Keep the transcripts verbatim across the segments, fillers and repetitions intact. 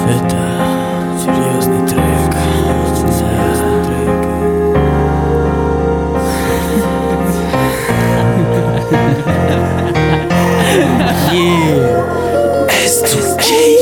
Это серьезный трек. эс два кей.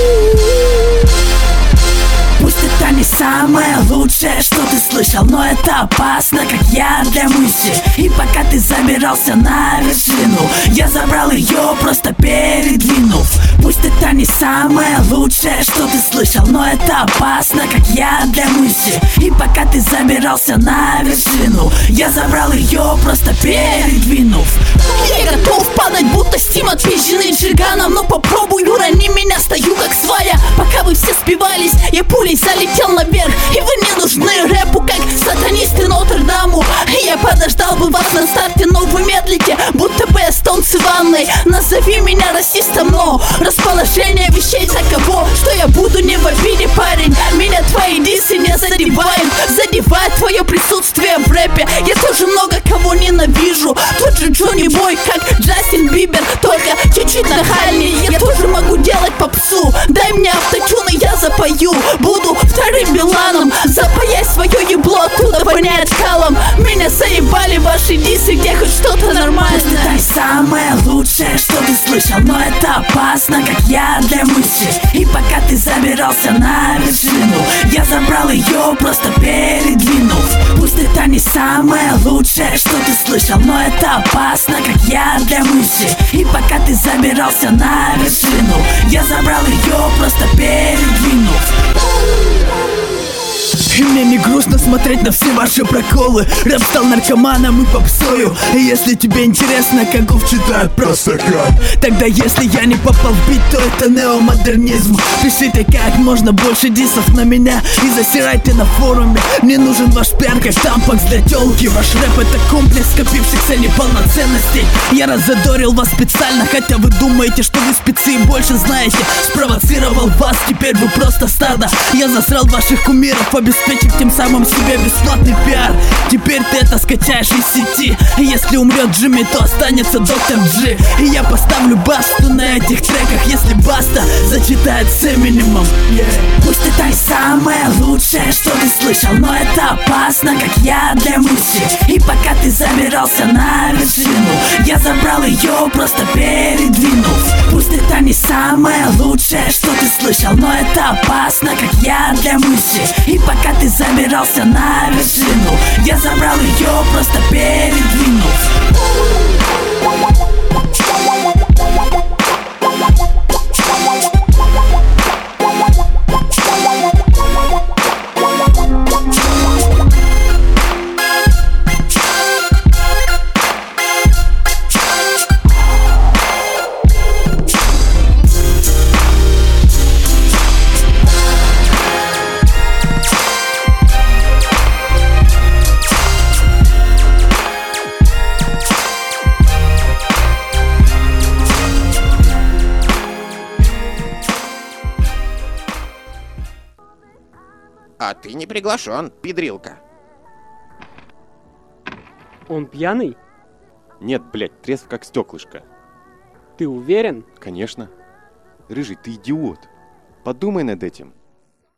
Пусть это не самое лучшее, что ты слышал, но это опасно, как я для мысли. И пока ты забирался на вершину, я забрал ее, просто передвинув. Пусть это не самое лучшее, что ты слышал, но это опасно, как я для мысли. И пока ты забирался на вершину, я забрал ее, просто передвинув. Я готов падать, будто Стим, отпизженный Джиганом. Но попробуй, урони меня, стою как свая. Пока вы все спивались, я пулей залетел наверх. И вы не нужны рэпу, как сатанисты Нотр-Даму. Я подождал бы вас на старте, но вы медлите, будто бы эстонцы в ванной. Назови меня расистом, но расположение вещей таково, что я буду не в обиде, парень. Меня твои дисы не задевают, задевает твое присутствие в рэпе. Я тоже много кого ненавижу. Тот же Джонни Бой, как Джастин Бибер, только чуть-чуть нахальнее. Я тоже могу делать попсу. Дай мне автотюн, и я запою. Буду вторым Биланом. Запаясь свое ебло, оттуда воняет калом. Меня заебали ваши дисы, где хоть что-то нормальное. Пусть это не самое лучшее, что ты слышал, но это опасно, как я для мысли. И пока ты забирался на вершину, я забрал ее, просто передвинув. Пусть это не самое лучшее, что ты слышал, но это опасно, как я для мысли. И пока ты забирался на вершину, я забрал ее, просто передвинув. И мне не грустно смотреть на все ваши проколы. Рэп стал наркоманом и попсою. И если тебе интересно, каков читает простакан, тогда если я не попал в бит, то это неомодернизм. Пишите как можно больше дисов на меня и засирайте на форуме. Мне нужен ваш пиар, как тампакс для тёлки. Ваш рэп это комплекс скопившихся неполноценностей. Я разодорил вас специально, хотя вы думаете, что вы спецы и больше знаете. Спровоцировал вас, теперь вы просто стадо. Я засрал ваших кумиров, обеспечив тем самым себе бесплатный пиар. Теперь ты это скачаешь из сети. И если умрет Джимми, то останется доктор Джи. И я поставлю басту на этих треках, если баста зачитает с Эминемом. yeah. Пусть это и самое лучшее, что ты слышал, но это опасно, как я для мысли. И пока ты забирался на вершину, я забрал ее, просто передвинув. Пусть это не самое лучшее, что ты слышал, но это опасно, как я для мысли. И пока ты забирался на вершину, я забрал ее, просто передвинув. А ты не приглашен, пидрилка. Он пьяный? Нет, блядь, трезв как стеклышко. Ты уверен? Конечно. Рыжий, ты идиот. Подумай над этим.